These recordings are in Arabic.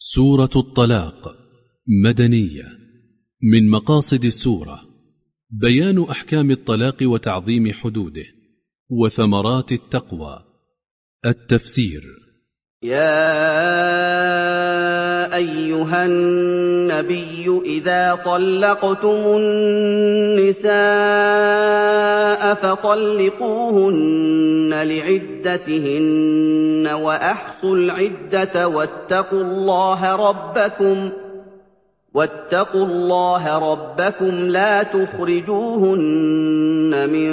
سورة الطلاق مدنية. من مقاصد السورة بيان أحكام الطلاق وتعظيم حدوده وثمرات التقوى. التفسير: يا أيها النبي إذا طلقتم النساء فطلقوهن لعدتهن وأحصوا العدة واتقوا الله ربكم لا تخرجوهن من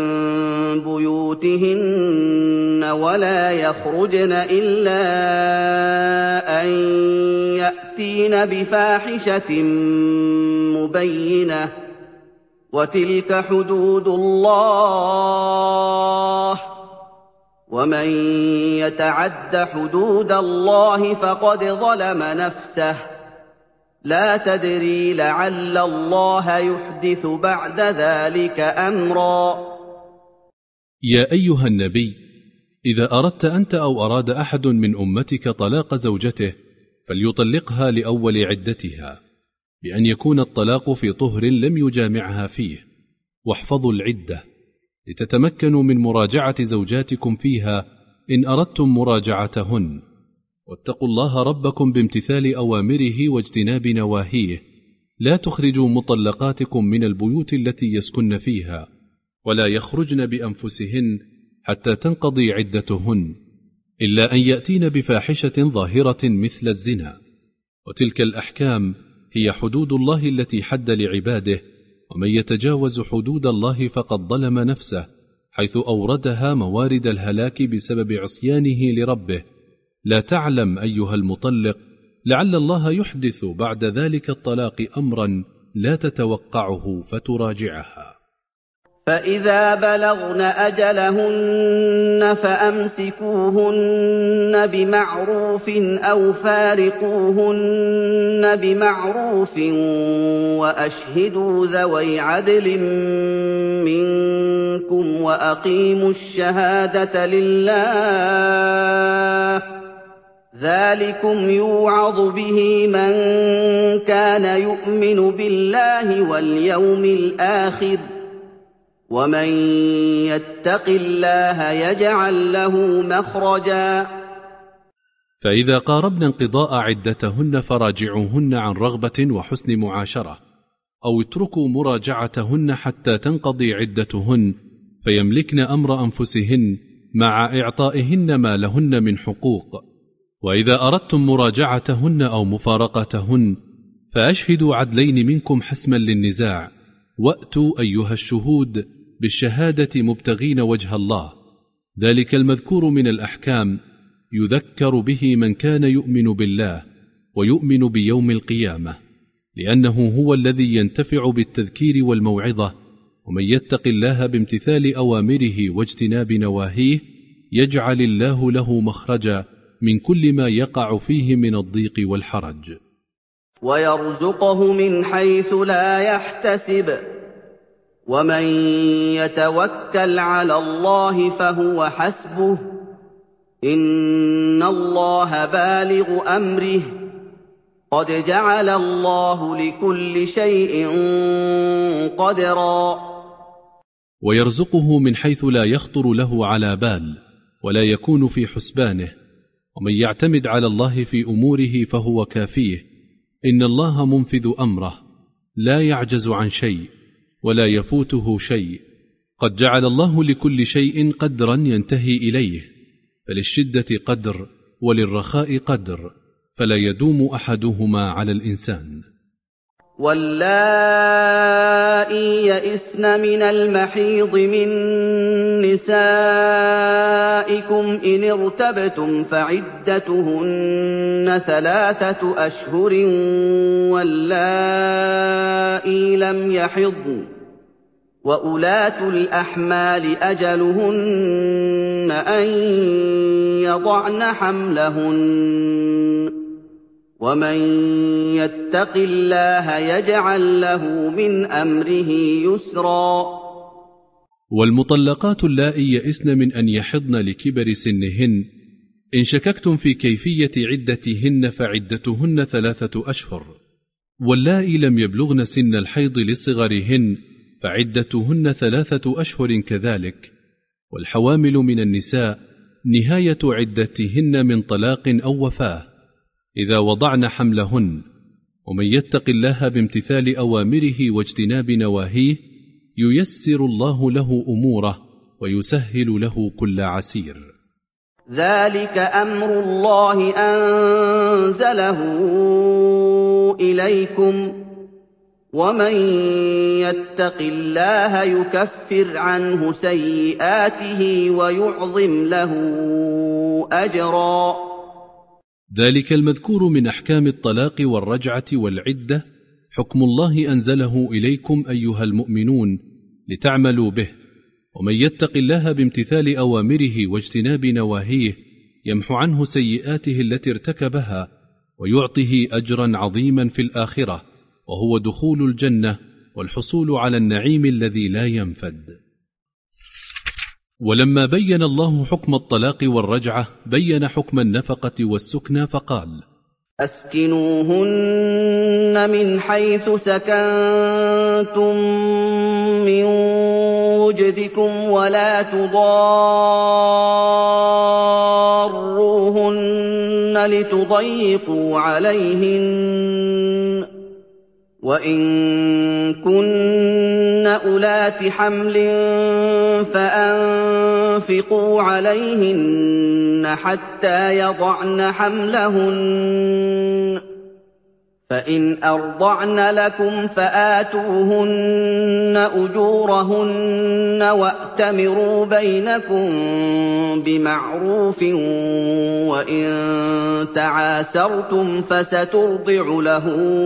بيوتهن ولا يخرجن إلا أن يأتين بفاحشة مبينة وتلك حدود الله ومن يتعد حدود الله فقد ظلم نفسه لا تدري لعل الله يحدث بعد ذلك أمرا. يا أيها النبي، إذا أردت أنت أو أراد أحد من أمتك طلاق زوجته فليطلقها لأول عدتها، بأن يكون الطلاق في طهر لم يجامعها فيه، واحفظوا العدة لتتمكنوا من مراجعة زوجاتكم فيها إن أردتم مراجعتهن، واتقوا الله ربكم بامتثال أوامره واجتناب نواهيه، لا تخرجوا مطلقاتكم من البيوت التي يسكن فيها، ولا يخرجن بأنفسهن حتى تنقضي عدتهن، إلا أن يأتين بفاحشة ظاهرة مثل الزنا، وتلك الأحكام هي حدود الله التي حد لعباده، ومن يتجاوز حدود الله فقد ظلم نفسه، حيث أوردها موارد الهلاك بسبب عصيانه لربه. لا تعلم أيها المطلق لعل الله يحدث بعد ذلك الطلاق أمرا لا تتوقعه فتراجعها. فإذا بلغن أجلهن فأمسكوهن بمعروف أو فارقوهن بمعروف وأشهدوا ذوي عدل منكم وأقيموا الشهادة لله، ذلكم يوعظ به من كان يؤمن بالله واليوم الآخر، ومن يتق الله يجعل له مخرجا. فإذا قاربن انقضاء عدتهن فراجعوهن عن رغبة وحسن معاشرة، أو اتركوا مراجعتهن حتى تنقضي عدتهن فيملكن أمر أنفسهن مع إعطائهن ما لهن من حقوق. وإذا أردتم مراجعتهن أو مفارقتهن فأشهدوا عدلين منكم حسما للنزاع، وأتوا أيها الشهود بالشهادة مبتغين وجه الله، ذلك المذكور من الأحكام يذكر به من كان يؤمن بالله ويؤمن بيوم القيامة، لأنه هو الذي ينتفع بالتذكير والموعظة، ومن يتق الله بامتثال أوامره واجتناب نواهيه يجعل الله له مخرجا من كل ما يقع فيه من الضيق والحرج، ويرزقه من حيث لا يحتسب، ومن يتوكل على الله فهو حسبه، إن الله بالغ أمره، قد جعل الله لكل شيء قدرا. ويرزقه من حيث لا يخطر له على بال ولا يكون في حسبانه، ومن يعتمد على الله في أموره فهو كافيه، إن الله منفذ أمره لا يعجز عن شيء ولا يفوته شيء، قد جعل الله لكل شيء قدرا ينتهي إليه، فللشدة قدر وللرخاء قدر، فلا يدوم أحدهما على الإنسان. واللائي يئسن من المحيض من نسائكم إن ارتبتم فعدتهن 3 أشهر واللائي لم يحضن، وأولاة الأحمال أجلهن أن يضعن حملهن، ومن يتق الله يجعل له من أمره يسرا. والمطلقات اللائي يئسن من أن يحضن لكبر سنهن إن شككتم في كيفية عدتهن فعدتهن 3 أشهر، واللائي لم يبلغن سن الحيض لصغرهن فعدتهن 3 أشهر كذلك. والحوامل من النساء نهاية عدتهن من طلاق أو وفاة إذا وضعن حملهن. ومن يتق الله بامتثال أوامره واجتناب نواهيه ييسر الله له أموره ويسهل له كل عسير. ذلك أمر الله أنزله إليكم، ومن يتق الله يكفر عنه سيئاته ويعظم له أجرا. ذلك المذكور من أحكام الطلاق والرجعة والعدة حكم الله أنزله إليكم أيها المؤمنون لتعملوا به. ومن يتق الله بامتثال أوامره واجتناب نواهيه يمحو عنه سيئاته التي ارتكبها ويعطه أجرا عظيما في الآخرة، وهو دخول الجنة والحصول على النعيم الذي لا ينفد. ولما بين الله حكم الطلاق والرجعة بين حكم النفقة والسكنى فقال: أسكنوهن من حيث سكنتم من وجدكم ولا تضاروهن لتضيقوا عليهن، وإن كن أولات حمل فأنفقوا عليهن حتى يضعن حملهن، فإن أرضعن لكم فآتوهن أجورهن وأتمروا بينكم بمعروف، وإن تعاسرتم فسترضع له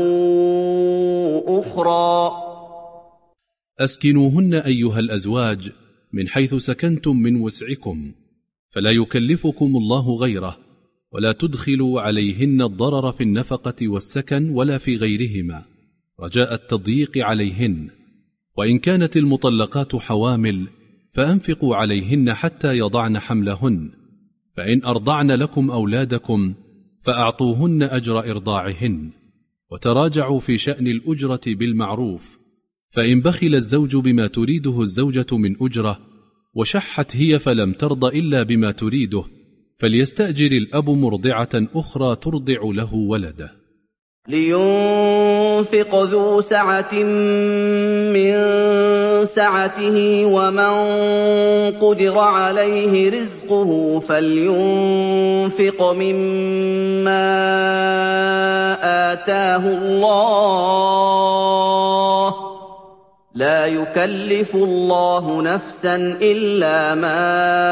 أخرى. أسكنوهن أيها الأزواج من حيث سكنتم من وسعكم، فلا يكلفكم الله غيره، ولا تدخلوا عليهن الضرر في النفقة والسكن ولا في غيرهما رجاء التضييق عليهن. وإن كانت المطلقات حوامل فأنفقوا عليهن حتى يضعن حملهن، فإن أرضعن لكم أولادكم فأعطوهن أجر إرضاعهن، وتراجعوا في شأن الأجرة بالمعروف. فإن بخل الزوج بما تريده الزوجة من أجرة وشحت هي فلم ترض إلا بما تريده فليستأجر الأب مرضعة أخرى ترضع له ولده. لينفق ذو سعة من سعته، ومن قدر عليه رزقه فلينفق مما آتاه الله، لا يكلف الله نفسا إلا ما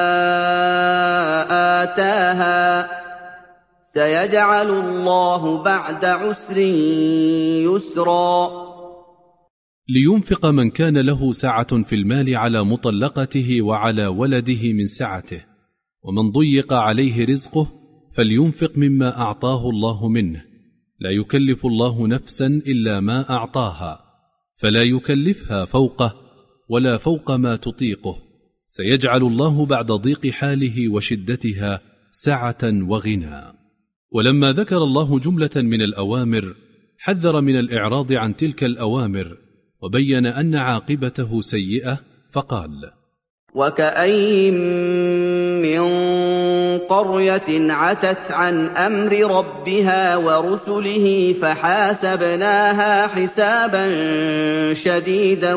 آتاها، سيجعل الله بعد عسر يسرا. لينفق من كان له سعة في المال على مطلقته وعلى ولده من سعته، ومن ضيق عليه رزقه فلينفق مما أعطاه الله منه، لا يكلف الله نفسا إلا ما أعطاها، فلا يكلفها فوقه ولا فوق ما تطيقه، سيجعل الله بعد ضيق حاله وشدتها سعة وغنى. ولما ذكر الله جملة من الأوامر حذر من الإعراض عن تلك الأوامر، وبين أن عاقبته سيئة فقال: وكأين من قرية عتت عن أمر ربها ورسله فحاسبناها حسابا شديدا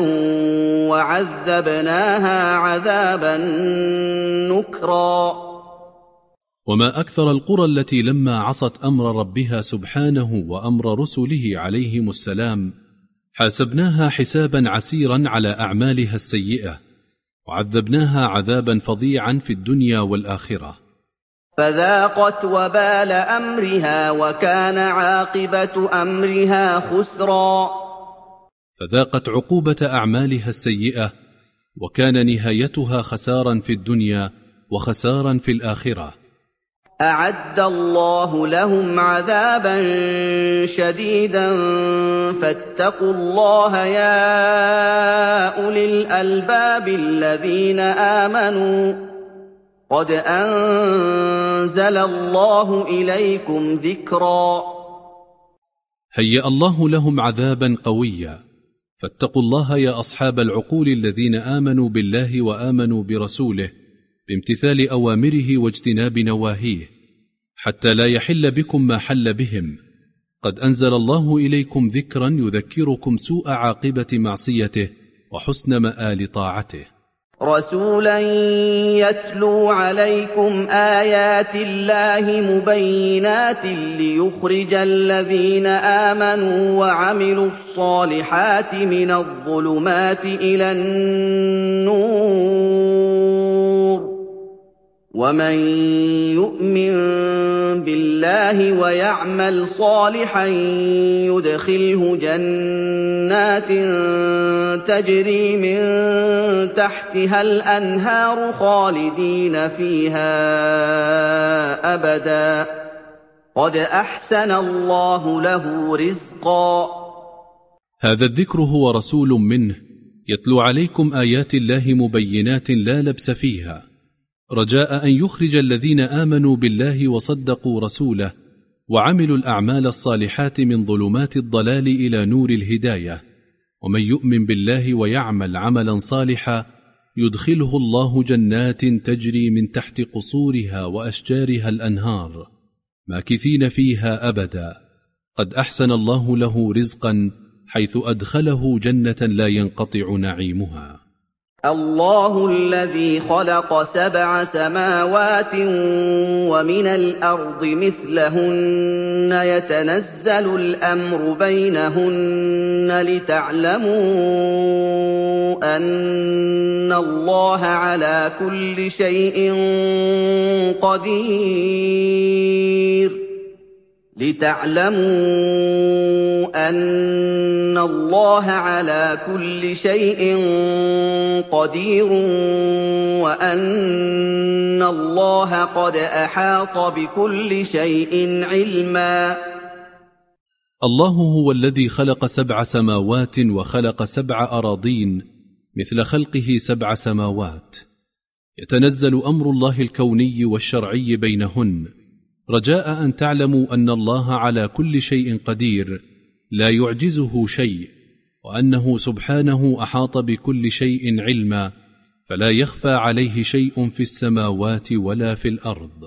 وعذبناها عذابا نكرا. وما أكثر القرى التي لما عصت أمر ربها سبحانه وأمر رسله عليهم السلام حاسبناها حسابا عسيرا على أعمالها السيئة، وعذبناها عذابا فظيعا في الدنيا والآخرة. فذاقت وبال أمرها وكان عاقبة أمرها خسرا. فذاقت عقوبة أعمالها السيئة وكان نهايتها خسارا في الدنيا وخسارا في الآخرة. أعد الله لهم عذابا شديدا فاتقوا الله يا أولي الألباب الذين آمنوا قد أنزل الله إليكم ذكرا. هيأ الله لهم عذابا قويا، فاتقوا الله يا أصحاب العقول الذين آمنوا بالله وآمنوا برسوله بامتثال أوامره واجتناب نواهيه، حتى لا يحل بكم ما حل بهم. قد أنزل الله إليكم ذكرا يذكركم سوء عاقبة معصيته وحسن مآل طاعته. رسولا يتلو عليكم آيات الله مبينات ليخرج الذين آمنوا وعملوا الصالحات من الظلمات إلى النور، ومن يؤمن بالله ويعمل صالحا يدخله جنات تجري من تحتها الأنهار خالدين فيها أبدا، قد أحسن الله له رزقا. هذا الذكر هو رسول منه يتلو عليكم آيات الله مبينات لا لبس فيها، رجاء أن يخرج الذين آمنوا بالله وصدقوا رسوله وعملوا الأعمال الصالحات من ظلمات الضلال إلى نور الهداية. ومن يؤمن بالله ويعمل عملا صالحا يدخله الله جنات تجري من تحت قصورها وأشجارها الأنهار ماكثين فيها أبدا، قد أحسن الله له رزقا حيث أدخله جنة لا ينقطع نعيمها. الله الذي خلق 7 سماوات ومن الأرض مثلهن يتنزل الأمر بينهن لتعلموا أن الله على كل شيء قدير، لتعلموا أن الله على كل شيء قدير وأن الله قد أحاط بكل شيء علما. الله هو الذي خلق 7 سماوات وخلق 7 أراضين مثل خلقه 7 سماوات، يتنزل أمر الله الكوني والشرعي بينهن، رجاء أن تعلموا أن الله على كل شيء قدير لا يعجزه شيء، وأنه سبحانه أحاط بكل شيء علما، فلا يخفى عليه شيء في السماوات ولا في الأرض.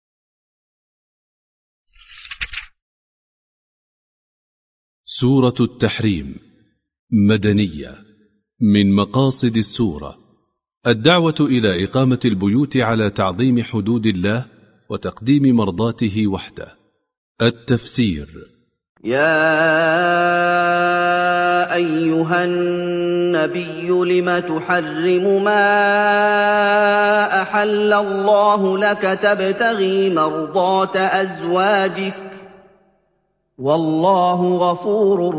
سورة التحريم مدنية. من مقاصد السورة الدعوة إلى إقامة البيوت على تعظيم حدود الله وتقديم مرضاته وحده. التفسير: يا أيها النبي لم تحرم ما أحل الله لك تبتغي مرضات أزواجك والله غفور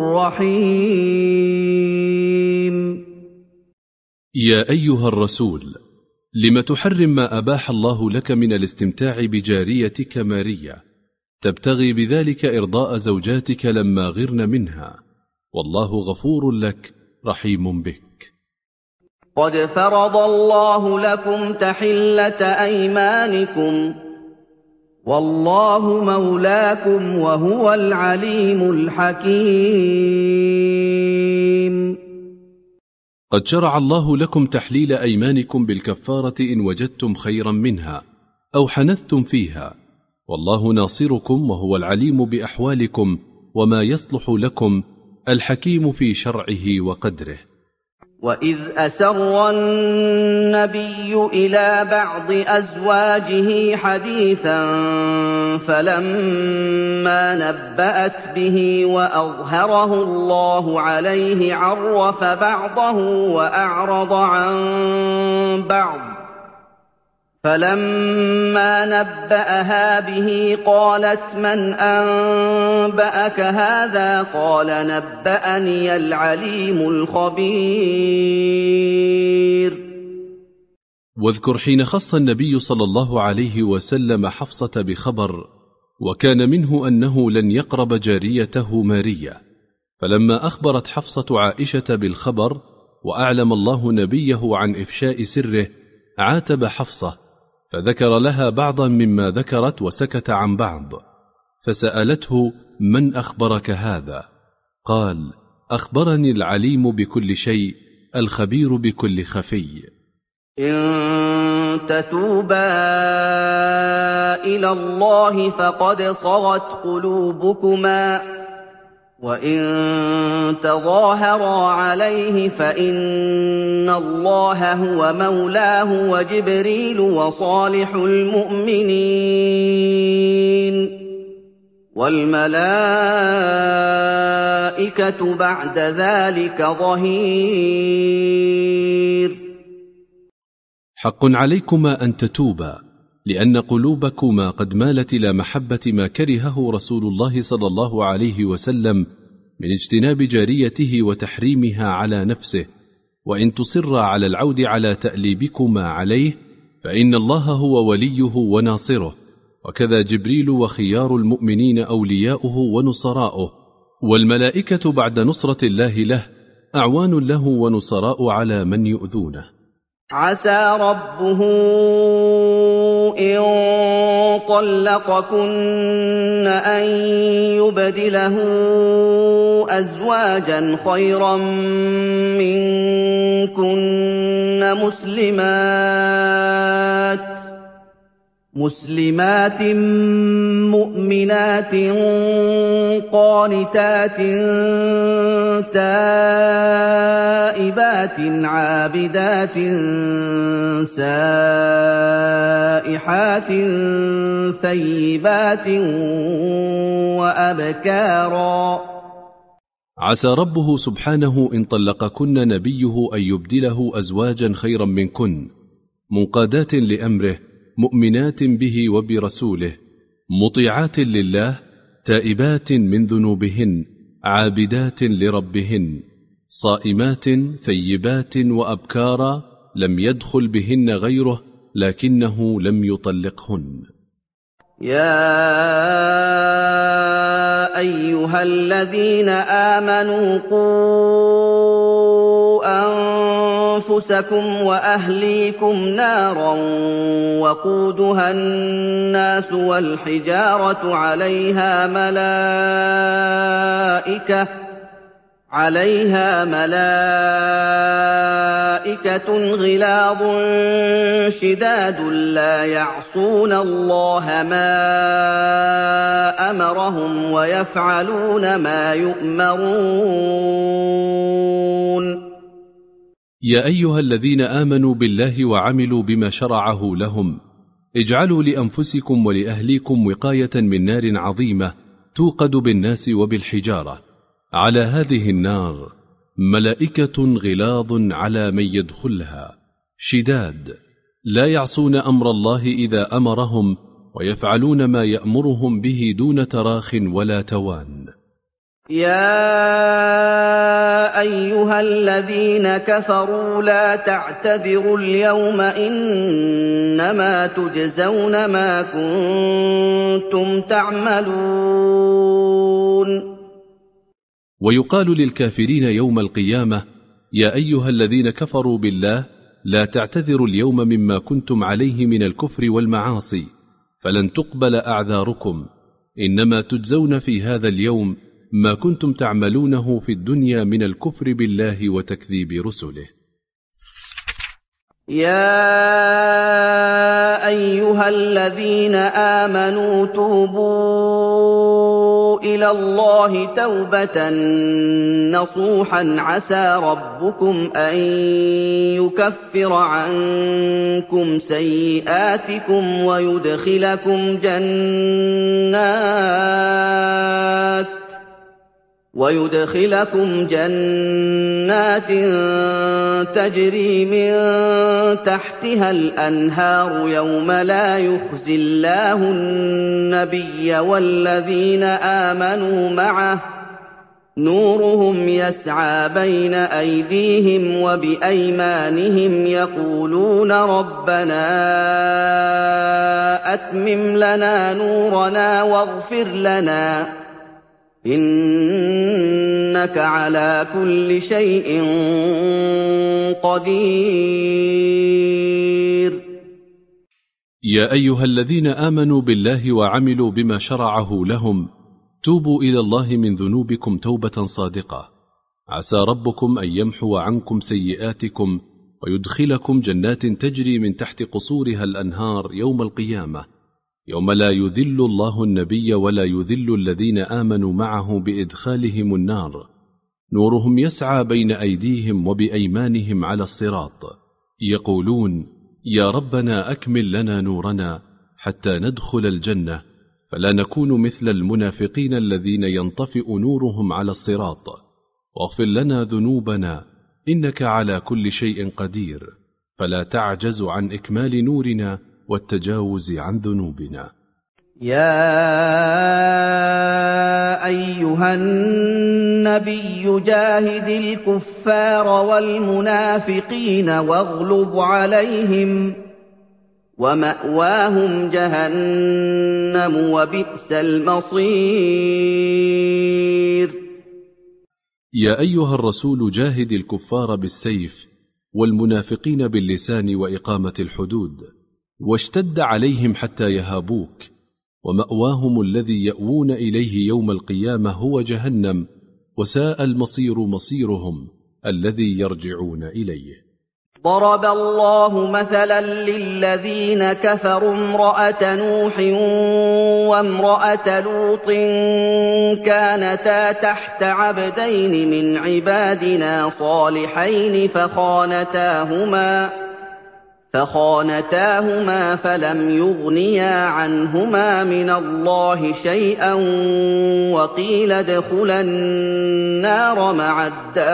رحيم. يا أيها الرسول لم تحرم ما أباح الله لك من الاستمتاع بجاريتك مارية تبتغي بذلك إرضاء زوجاتك لما غرن منها، والله غفور لك رحيم بك. قد فرض الله لكم تحلة أيمانكم والله مولاكم وهو العليم الحكيم. قد شرع الله لكم تحليل أيمانكم بالكفارة إن وجدتم خيرا منها أو حنثتم فيها، والله ناصركم وهو العليم بأحوالكم وما يصلح لكم، الحكيم في شرعه وقدره. وإذ أسر النبي إلى بعض أزواجه حديثا فلما نبأت به وأظهره الله عليه عرف بعضه وأعرض عن بعض، فلما نبأها به قالت من أنبأك هذا؟ قال نبأني العليم الخبير. واذكر حين خص النبي صلى الله عليه وسلم حفصة بخبر، وكان منه أنه لن يقرب جاريته مارية، فلما أخبرت حفصة عائشة بالخبر وأعلم الله نبيه عن إفشاء سره عاتب حفصة، فذكر لها بعضا مما ذكرت وسكت عن بعض، فسألته: من أخبرك هذا؟ قال: أخبرني العليم بكل شيء الخبير بكل خفي. إن تتوبا إلى الله فقد صغت قلوبكما، وإن تظاهرا عليه فإن الله هو مولاه وجبريل وصالح المؤمنين والملائكة بعد ذلك ظهير. حق عليكما أن تتوبا، لأن قلوبكما قد مالت إلى محبة ما كرهه رسول الله صلى الله عليه وسلم من اجتناب جاريته وتحريمها على نفسه، وإن تصر على العود على تأليبكما عليه فإن الله هو وليه وناصره، وكذا جبريل وخيار المؤمنين أولياؤه ونصراؤه، والملائكة بعد نصرة الله له أعوان له ونصراء على من يؤذونه. عسى ربه إن طلقكن أن يبدله أزواجا خيرا منكن مسلمات مؤمنات قانتات تائبات عابدات سائحات ثيبات وأبكارا. عسى ربه سبحانه إن طلقكن نبيه أن يبدله أزواجا خيرا منكن، منقادات لأمره، مؤمنات به وبرسوله، مطيعات لله، تائبات من ذنوبهن، عابدات لربهن، صائمات ثيبات وأبكارا، لم يدخل بهن غيره لكنه لم يطلقهن. يا أيها الذين آمنوا قوا أنفسكم وأهليكم نارا وقودها الناس والحجارة عليها ملائكة غلاظ شداد لا يعصون الله ما أمرهم ويفعلون ما يؤمرون. يا أيها الذين آمنوا بالله وعملوا بما شرعه لهم، اجعلوا لأنفسكم ولأهليكم وقاية من نار عظيمة توقد بالناس وبالحجارة. على هذه النار ملائكة غلاظ على من يدخلها، شداد لا يعصون أمر الله إذا أمرهم، ويفعلون ما يأمرهم به دون تراخ ولا توان. يا أيها الذين كفروا لا تعتذروا اليوم إنما تجزون ما كنتم تعملون. ويقال للكافرين يوم القيامة: يا أيها الذين كفروا بالله لا تعتذروا اليوم مما كنتم عليه من الكفر والمعاصي، فلن تقبل أعذاركم، إنما تجزون في هذا اليوم ما كنتم تعملونه في الدنيا من الكفر بالله وتكذيب رسله. يا أيها الذين آمنوا توبوا إلى الله توبة نصوحا عسى ربكم أن يكفر عنكم سيئاتكم ويدخلكم جنات تجري من تحتها الأنهار يوم لا يخزي الله النبي والذين آمنوا معه نورهم يسعى بين أيديهم وبأيمانهم يقولون ربنا أتمم لنا نورنا واغفر لنا إنك على كل شيء قدير. يا أيها الذين آمنوا بالله وعملوا بما شرعه لهم توبوا إلى الله من ذنوبكم توبة صادقة، عسى ربكم أن يمحو عنكم سيئاتكم ويدخلكم جنات تجري من تحت قصورها الأنهار يوم القيامة، يوم لا يذل الله النبي ولا يذل الذين آمنوا معه بإدخالهم النار، نورهم يسعى بين أيديهم وبأيمانهم على الصراط، يقولون يا ربنا أكمل لنا نورنا حتى ندخل الجنة، فلا نكون مثل المنافقين الذين ينطفئ نورهم على الصراط، واغفر لنا ذنوبنا إنك على كل شيء قدير، فلا تعجز عن إكمال نورنا والتجاوز عن ذنوبنا. يا أيها النبي جاهد الكفار والمنافقين واغلظ عليهم ومأواهم جهنم وبئس المصير. يا أيها الرسول جاهد الكفار بالسيف والمنافقين باللسان وإقامة الحدود، واشتد عليهم حتى يهابوك، ومأواهم الذي يأوون إليه يوم القيامة هو جهنم، وساء المصير مصيرهم الذي يرجعون إليه. ضرب الله مثلا للذين كفروا امرأة نوح وامرأة لوط كانتا تحت عبدين من عبادنا صالحين فخانتاهما فلم يغنيا عنهما من الله شيئا وقيل ادخلا النار مع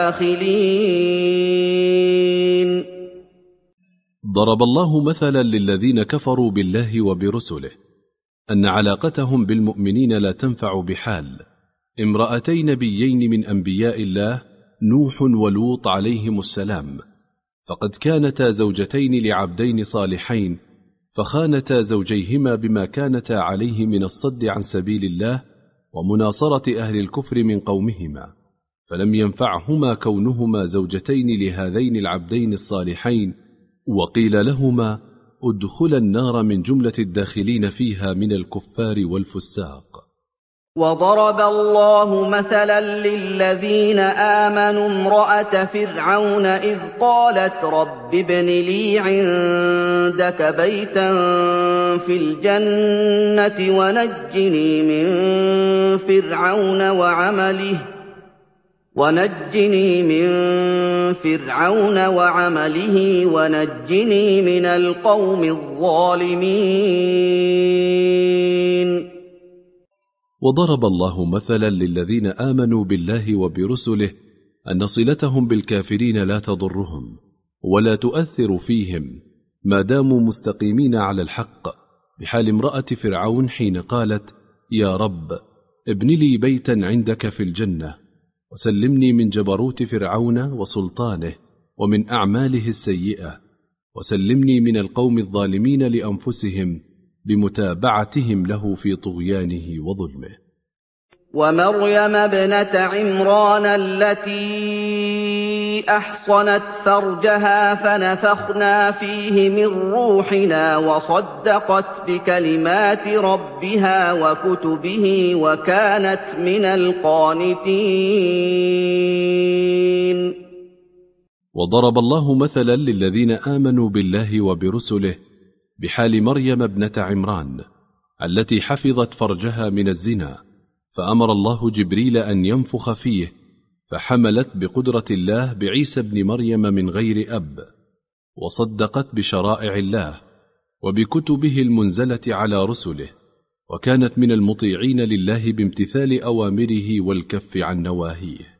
الداخلين. ضرب الله مثلا للذين كفروا بالله وبرسله أن علاقتهم بالمؤمنين لا تنفع بحال امرأتي نبيين من أنبياء الله نوح ولوط عليهم السلام، فقد كانتا زوجتين لعبدين صالحين، فخانتا زوجيهما بما كانتا عليه من الصد عن سبيل الله ومناصرة أهل الكفر من قومهما، فلم ينفعهما كونهما زوجتين لهذين العبدين الصالحين، وقيل لهما ادخلا النار من جملة الداخلين فيها من الكفار والفساق. وضرب الله مثلا للذين آمنوا امرأة فرعون إذ قالت رب ابن لي عندك بيتا في الجنة ونجني من فرعون وعمله ونجني من القوم الظالمين. وضرب الله مثلا للذين آمنوا بالله وبرسله أن صلتهم بالكافرين لا تضرهم ولا تؤثر فيهم ما داموا مستقيمين على الحق، بحال امرأة فرعون حين قالت يا رب ابن لي بيتا عندك في الجنة وسلمني من جبروت فرعون وسلطانه ومن أعماله السيئة، وسلمني من القوم الظالمين لأنفسهم بمتابعتهم له في طغيانه وظلمه. ومريم ابنة عمران التي أحصنت فرجها فنفخنا فيه من روحنا وصدقت بكلمات ربها وكتبه وكانت من القانتين. وضرب الله مثلا للذين آمنوا بالله وبرسله بحال مريم ابنة عمران التي حفظت فرجها من الزنا، فأمر الله جبريل أن ينفخ فيه، فحملت بقدرة الله بعيسى ابن مريم من غير أب، وصدقت بشرائع الله وبكتبه المنزلة على رسله، وكانت من المطيعين لله بامتثال أوامره والكف عن نواهيه.